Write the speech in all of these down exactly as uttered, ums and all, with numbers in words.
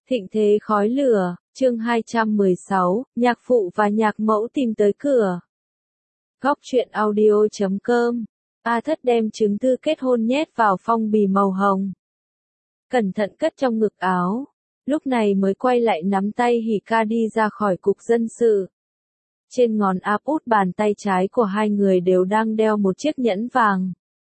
Thịnh thế khói lửa, chương hai trăm mười sáu, nhạc phụ và nhạc mẫu tìm tới cửa. Góc truyện audio chấm com. A Thất đem chứng thư kết hôn nhét vào phong bì màu hồng. Cẩn thận cất trong ngực áo. Lúc này mới quay lại nắm tay Hỉ Ca đi ra khỏi cục dân sự. Trên ngón áp út bàn tay trái của hai người đều đang đeo một chiếc nhẫn vàng.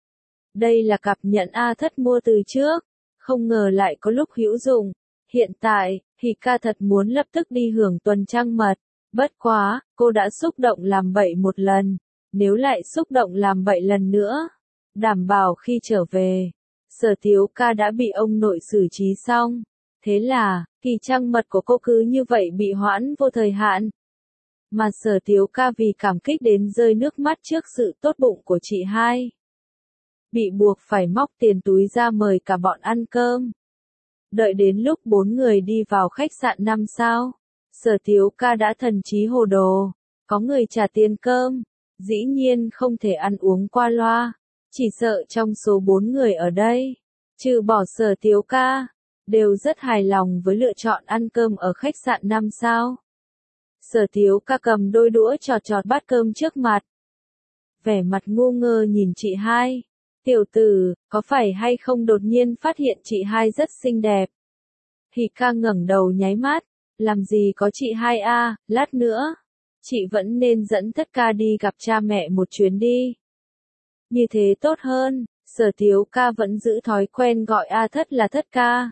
Đây là cặp nhẫn A Thất mua từ trước, không ngờ lại có lúc hữu dụng. Hiện tại, Hỉ Ca thật muốn lập tức đi hưởng tuần trăng mật. Bất quá, cô đã xúc động làm bậy một lần. Nếu lại xúc động làm bậy lần nữa, đảm bảo khi trở về, Sở Thiếu Ca đã bị ông nội xử trí xong. Thế là, kỳ trăng mật của cô cứ như vậy bị hoãn vô thời hạn. Mà Sở Thiếu Ca vì cảm kích đến rơi nước mắt trước sự tốt bụng của chị hai. Bị buộc phải móc tiền túi ra mời cả bọn ăn cơm. Đợi đến lúc bốn người đi vào khách sạn năm sao, Sở Thiếu Ca đã thần trí hồ đồ. Có người trả tiền cơm, dĩ nhiên không thể ăn uống qua loa. Chỉ sợ trong số bốn người ở đây, trừ bỏ Sở Thiếu Ca, đều rất hài lòng với lựa chọn ăn cơm ở khách sạn năm sao. Sở Thiếu Ca cầm đôi đũa chọt chọt bát cơm trước mặt. Vẻ mặt ngu ngơ nhìn chị hai. Tiểu tử, có phải hay không đột nhiên phát hiện chị hai rất xinh đẹp? Hỉ Ca ngẩng đầu nháy mắt, làm gì có chị hai a, lát nữa, chị vẫn nên dẫn Thất Ca đi gặp cha mẹ một chuyến đi. Như thế tốt hơn, Sở Thiếu Ca vẫn giữ thói quen gọi A Thất là Thất Ca.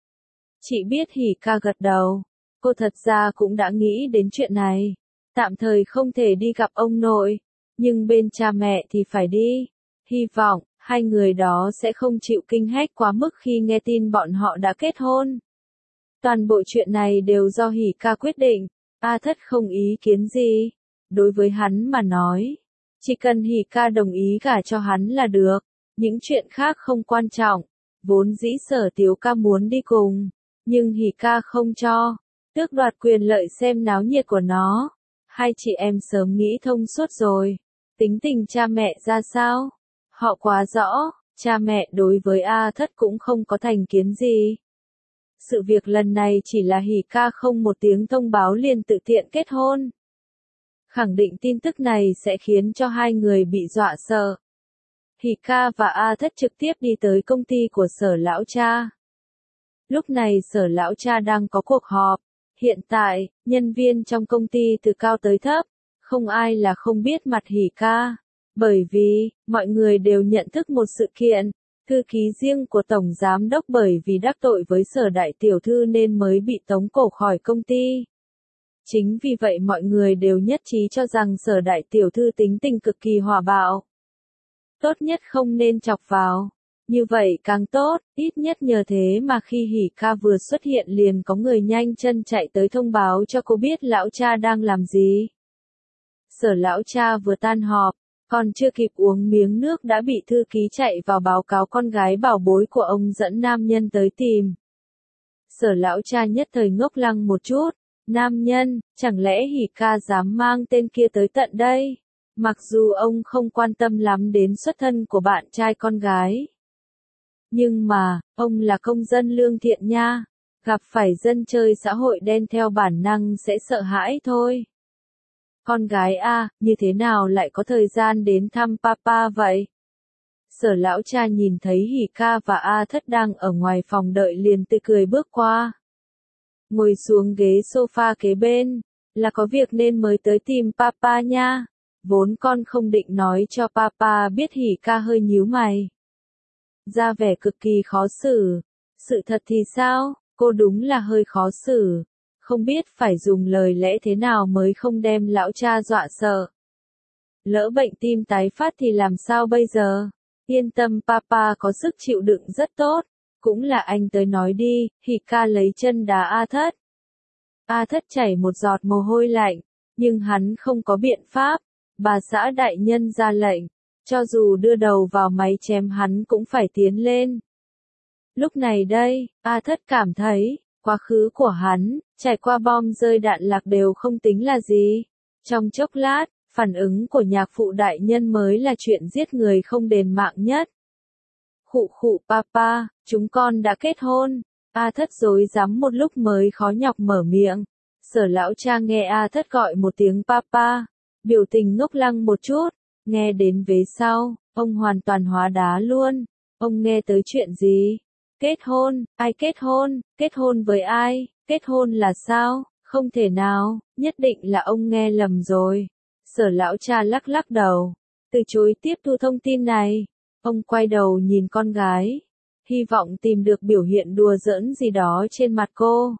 Chị biết Hỉ Ca gật đầu, cô thật ra cũng đã nghĩ đến chuyện này, tạm thời không thể đi gặp ông nội, nhưng bên cha mẹ thì phải đi, hy vọng hai người đó sẽ không chịu kinh hách quá mức khi nghe tin bọn họ đã kết hôn. Toàn bộ chuyện này đều do Hỉ Ca quyết định, A Thất không ý kiến gì. Đối với hắn mà nói, chỉ cần Hỉ Ca đồng ý gả cho hắn là được, những chuyện khác không quan trọng. Vốn dĩ Sở Thiếu Ca muốn đi cùng, nhưng Hỉ Ca không cho, tước đoạt quyền lợi xem náo nhiệt của nó. Hai chị em sớm nghĩ thông suốt rồi, tính tình cha mẹ ra sao? Họ quá rõ, cha mẹ đối với A Thất cũng không có thành kiến gì. Sự việc lần này chỉ là Hỉ Ca không một tiếng thông báo liền tự tiện kết hôn. Khẳng định tin tức này sẽ khiến cho hai người bị dọa sợ. Hỉ Ca và A Thất trực tiếp đi tới công ty của Sở Lão Cha. Lúc này Sở Lão Cha đang có cuộc họp. Hiện tại, nhân viên trong công ty từ cao tới thấp, không ai là không biết mặt Hỉ Ca. Bởi vì, mọi người đều nhận thức một sự kiện, thư ký riêng của Tổng Giám Đốc bởi vì đắc tội với Sở Đại Tiểu Thư nên mới bị tống cổ khỏi công ty. Chính vì vậy mọi người đều nhất trí cho rằng Sở Đại Tiểu Thư tính tình cực kỳ hòa bạo. Tốt nhất không nên chọc vào. Như vậy càng tốt, ít nhất nhờ thế mà khi Hỉ Ca vừa xuất hiện liền có người nhanh chân chạy tới thông báo cho cô biết Lão Cha đang làm gì. Sở Lão Cha vừa tan họp, còn chưa kịp uống miếng nước đã bị thư ký chạy vào báo cáo con gái bảo bối của ông dẫn nam nhân tới tìm. Sở Lão Cha nhất thời ngốc lăng một chút, nam nhân, chẳng lẽ Hỉ Ca dám mang tên kia tới tận đây? Mặc dù ông không quan tâm lắm đến xuất thân của bạn trai con gái. Nhưng mà, ông là công dân lương thiện nha, gặp phải dân chơi xã hội đen theo bản năng sẽ sợ hãi thôi. Con gái a, như thế nào lại có thời gian đến thăm papa vậy? Sở Lão Cha nhìn thấy Hỉ Ca và A Thất đang ở ngoài phòng đợi liền tươi cười bước qua. Ngồi xuống ghế sofa kế bên, là có việc nên mới tới tìm papa nha. Vốn con không định nói cho papa biết. Hỉ Ca hơi nhíu mày, ra vẻ cực kỳ khó xử. Sự thật thì sao? Cô đúng là hơi khó xử. Không biết phải dùng lời lẽ thế nào mới không đem Lão Cha dọa sợ. Lỡ bệnh tim tái phát thì làm sao bây giờ? Yên tâm, papa có sức chịu đựng rất tốt. Cũng là anh tới nói đi. Hỉ Ca lấy chân đá A Thất. A Thất chảy một giọt mồ hôi lạnh, nhưng hắn không có biện pháp. Bà xã đại nhân ra lệnh, cho dù đưa đầu vào máy chém hắn cũng phải tiến lên. Lúc này đây, A Thất cảm thấy, quá khứ của hắn, trải qua bom rơi đạn lạc đều không tính là gì. Trong chốc lát, phản ứng của nhạc phụ đại nhân mới là chuyện giết người không đền mạng nhất. Khụ khụ papa, chúng con đã kết hôn. A Thất rối rắm một lúc mới khó nhọc mở miệng. Sở lão cha nghe A Thất gọi một tiếng papa, biểu tình ngốc lăng một chút, nghe đến vế sau, ông hoàn toàn hóa đá luôn. Ông nghe tới chuyện gì? Kết hôn, ai kết hôn, kết hôn với ai, kết hôn là sao, không thể nào, nhất định là ông nghe lầm rồi. Sở lão cha lắc lắc đầu, từ chối tiếp thu thông tin này. Ông quay đầu nhìn con gái, hy vọng tìm được biểu hiện đùa giỡn gì đó trên mặt cô.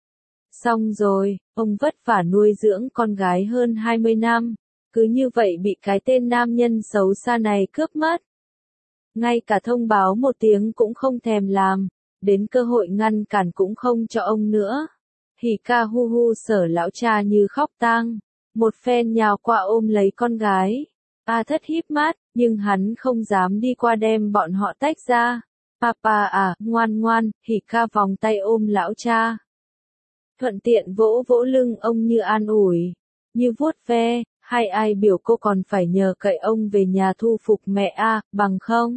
Xong rồi, ông vất vả nuôi dưỡng con gái hơn hai mươi năm, cứ như vậy bị cái tên nam nhân xấu xa này cướp mất. Ngay cả thông báo một tiếng cũng không thèm làm, đến cơ hội ngăn cản cũng không cho ông nữa. Hỉ ca hu hu sở lão cha như khóc tang, một phen nhào qua ôm lấy con gái. A Thất híp mắt, nhưng hắn không dám đi qua đem bọn họ tách ra. Papa à, ngoan ngoan, Hỉ ca vòng tay ôm lão cha. Thuận tiện vỗ vỗ lưng ông như an ủi, như vuốt ve, hay ai biểu cô còn phải nhờ cậy ông về nhà thu phục mẹ A, bằng không?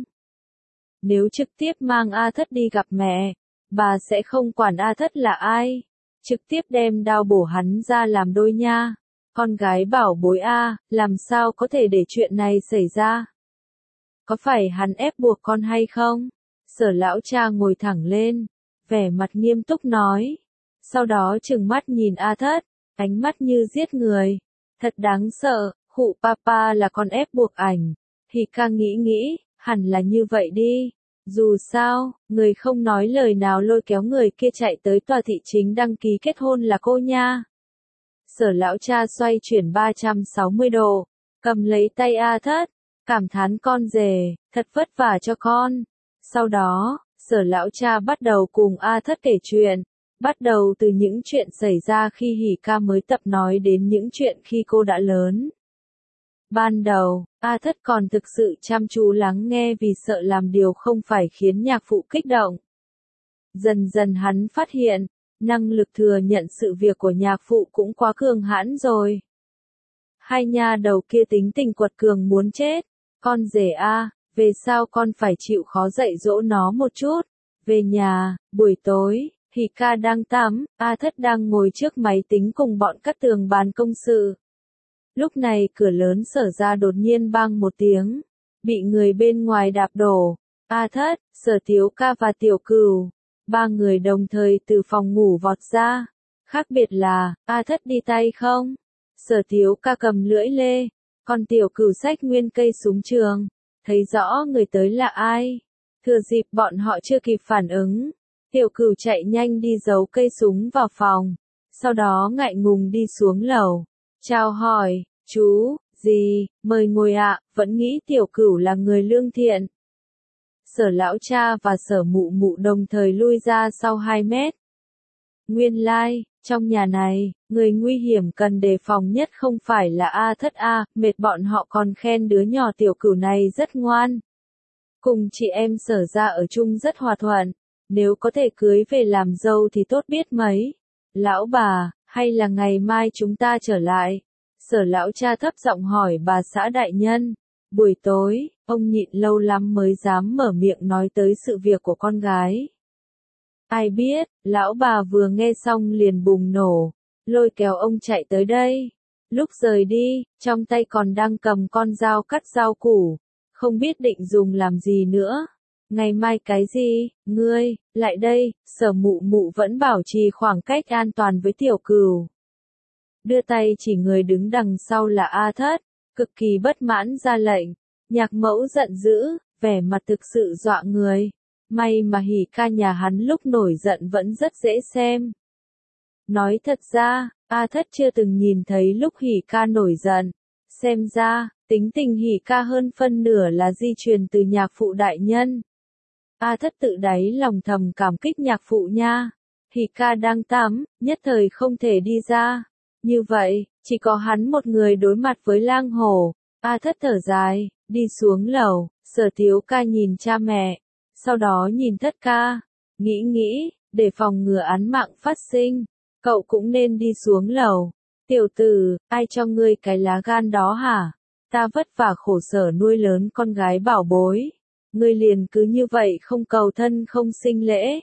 Nếu trực tiếp mang A Thất đi gặp mẹ, bà sẽ không quản A Thất là ai, trực tiếp đem đao bổ hắn ra làm đôi nha. Con gái bảo bối A, làm sao có thể để chuyện này xảy ra? Có phải hắn ép buộc con hay không? Sở lão cha ngồi thẳng lên, vẻ mặt nghiêm túc nói. Sau đó trừng mắt nhìn A Thất, ánh mắt như giết người. Thật đáng sợ, khụ papa là con ép buộc ảnh. Hỉ ca nghĩ nghĩ, hẳn là như vậy đi. Dù sao, người không nói lời nào lôi kéo người kia chạy tới tòa thị chính đăng ký kết hôn là cô nha. Sở lão cha xoay chuyển ba trăm sáu mươi độ, cầm lấy tay A Thất, cảm thán con rể, thật vất vả cho con. Sau đó, sở lão cha bắt đầu cùng A Thất kể chuyện, bắt đầu từ những chuyện xảy ra khi Hỉ ca mới tập nói đến những chuyện khi cô đã lớn. Ban đầu, A Thất còn thực sự chăm chú lắng nghe vì sợ làm điều không phải khiến nhạc phụ kích động. Dần dần hắn phát hiện, năng lực thừa nhận sự việc của nhạc phụ cũng quá cường hãn rồi. Hai nha đầu kia tính tình quật cường muốn chết. Con rể A, về sao con phải chịu khó dạy dỗ nó một chút. Về nhà, buổi tối, Hỉ ca đang tắm, A Thất đang ngồi trước máy tính cùng bọn Cát Tường bàn công sự. Lúc này cửa lớn Sở ra đột nhiên bang một tiếng, bị người bên ngoài đạp đổ. A Thất, Sở Thiếu ca và Tiểu Cửu, ba người đồng thời từ phòng ngủ vọt ra. Khác biệt là, A Thất đi tay không? Sở Thiếu ca cầm lưỡi lê, còn Tiểu Cửu xách nguyên cây súng trường. Thấy rõ người tới là ai. Thừa dịp bọn họ chưa kịp phản ứng, Tiểu Cửu chạy nhanh đi giấu cây súng vào phòng. Sau đó ngại ngùng đi xuống lầu. Chào hỏi, chú, gì, mời ngồi ạ, vẫn nghĩ Tiểu Cửu là người lương thiện. Sở lão cha và sở mụ mụ đồng thời lui ra sau hai mét. Nguyên lai, like, trong nhà này, người nguy hiểm cần đề phòng nhất không phải là A Thất A, mệt bọn họ còn khen đứa nhỏ Tiểu Cửu này rất ngoan. Cùng chị em Sở ra ở chung rất hòa thuận, nếu có thể cưới về làm dâu thì tốt biết mấy. Lão bà, hay là ngày mai chúng ta trở lại? Sở lão cha thấp giọng hỏi bà xã đại nhân. Buổi tối, ông nhịn lâu lắm mới dám mở miệng nói tới sự việc của con gái. Ai biết, lão bà vừa nghe xong liền bùng nổ, lôi kéo ông chạy tới đây. Lúc rời đi, trong tay còn đang cầm con dao cắt rau củ, không biết định dùng làm gì nữa. Ngày mai cái gì, ngươi, lại đây, Sở mụ mụ vẫn bảo trì khoảng cách an toàn với Tiểu Cửu. Đưa tay chỉ người đứng đằng sau là A Thất, cực kỳ bất mãn ra lệnh. Nhạc mẫu giận dữ, vẻ mặt thực sự dọa người. May mà Hỉ ca nhà hắn lúc nổi giận vẫn rất dễ xem. Nói thật ra, A Thất chưa từng nhìn thấy lúc Hỉ ca nổi giận. Xem ra, tính tình Hỉ ca hơn phân nửa là di truyền từ nhạc phụ đại nhân. A Thất tự đáy lòng thầm cảm kích nhạc phụ nha. Hỉ ca đang tắm, nhất thời không thể đi ra. Như vậy, chỉ có hắn một người đối mặt với lang hổ. A Thất thở dài, đi xuống lầu. Sở Thiếu ca nhìn cha mẹ, sau đó nhìn Thất ca. Nghĩ nghĩ, để phòng ngừa án mạng phát sinh, cậu cũng nên đi xuống lầu. Tiểu tử, ai cho ngươi cái lá gan đó hả? Ta vất vả khổ sở nuôi lớn con gái bảo bối. Ngươi liền cứ như vậy không cầu thân không sinh lễ.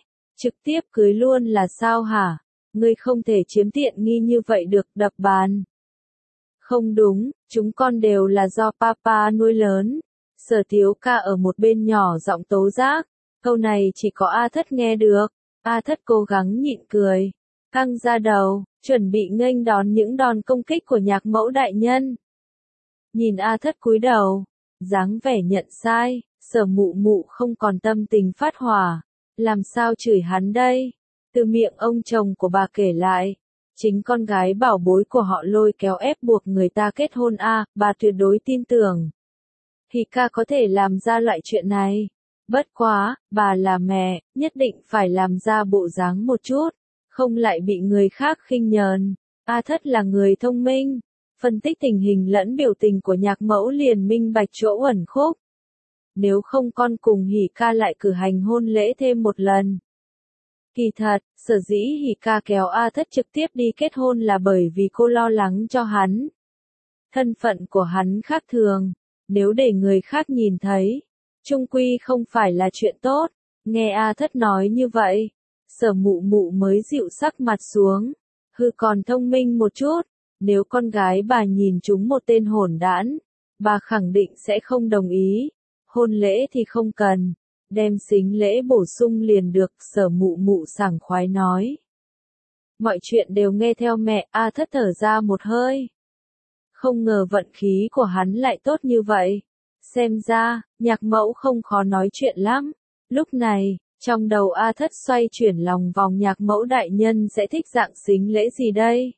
Trực tiếp cưới luôn là sao hả? Ngươi không thể chiếm tiện nghi như vậy được, đập bàn. Không đúng, chúng con đều là do papa nuôi lớn. Sở Thiếu Ca ở một bên nhỏ giọng tố giác. Câu này chỉ có A Thất nghe được. A Thất cố gắng nhịn cười. Căng ra đầu, chuẩn bị nghênh đón những đòn công kích của nhạc mẫu đại nhân. Nhìn A Thất cúi đầu, dáng vẻ nhận sai, Sở Mụ Mụ không còn tâm tình phát hỏa. Làm sao chửi hắn đây? Từ miệng ông chồng của bà kể lại. Chính con gái bảo bối của họ lôi kéo ép buộc người ta kết hôn a, à, bà tuyệt đối tin tưởng. Hika có thể làm ra loại chuyện này. Bất quá, bà là mẹ, nhất định phải làm ra bộ dáng một chút, không lại bị người khác khinh nhờn. A Thất là người thông minh, phân tích tình hình lẫn biểu tình của nhạc mẫu liền minh bạch chỗ ẩn khúc. Nếu không con cùng Hika lại cử hành hôn lễ thêm một lần. Kỳ thật, sở dĩ Hika kéo A Thất trực tiếp đi kết hôn là bởi vì cô lo lắng cho hắn. Thân phận của hắn khác thường, nếu để người khác nhìn thấy, chung quy không phải là chuyện tốt. Nghe A Thất nói như vậy, Sở Mụ Mụ mới dịu sắc mặt xuống. Hư còn thông minh một chút, nếu con gái bà nhìn chúng một tên hỗn đản, bà khẳng định sẽ không đồng ý. Hôn lễ thì không cần. Đem sính lễ bổ sung liền được, Sở Mụ Mụ sảng khoái nói. Mọi chuyện đều nghe theo mẹ, A Thất thở ra một hơi. Không ngờ vận khí của hắn lại tốt như vậy. Xem ra, nhạc mẫu không khó nói chuyện lắm. Lúc này, trong đầu A Thất xoay chuyển lòng vòng nhạc mẫu đại nhân sẽ thích dạng sính lễ gì đây?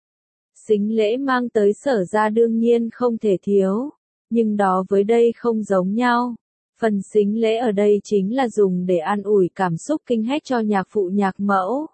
Sính lễ mang tới Sở ra đương nhiên không thể thiếu. Nhưng đó với đây không giống nhau. Phần sính lễ ở đây chính là dùng để an ủi cảm xúc kinh hách cho nhạc phụ nhạc mẫu.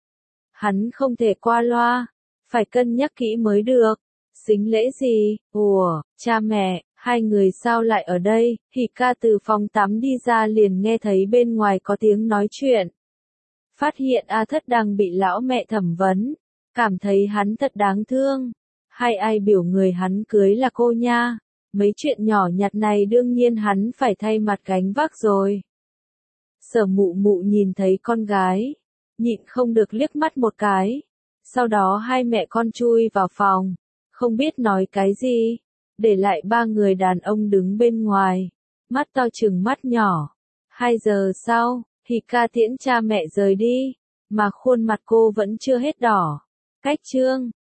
Hắn không thể qua loa, phải cân nhắc kỹ mới được. Sính lễ gì? Ủa, cha mẹ, hai người sao lại ở đây? Hika từ phòng tắm đi ra liền nghe thấy bên ngoài có tiếng nói chuyện. Phát hiện A Thất đang bị lão mẹ thẩm vấn, cảm thấy hắn thật đáng thương. Hay ai biểu người hắn cưới là cô nha. Mấy chuyện nhỏ nhặt này đương nhiên hắn phải thay mặt gánh vác rồi. Sở Mụ Mụ nhìn thấy con gái, nhịn không được liếc mắt một cái. Sau đó hai mẹ con chui vào phòng, không biết nói cái gì, để lại ba người đàn ông đứng bên ngoài, mắt to chừng mắt nhỏ. Hai giờ sau, Hika tiễn cha mẹ rời đi, mà khuôn mặt cô vẫn chưa hết đỏ. Cách chương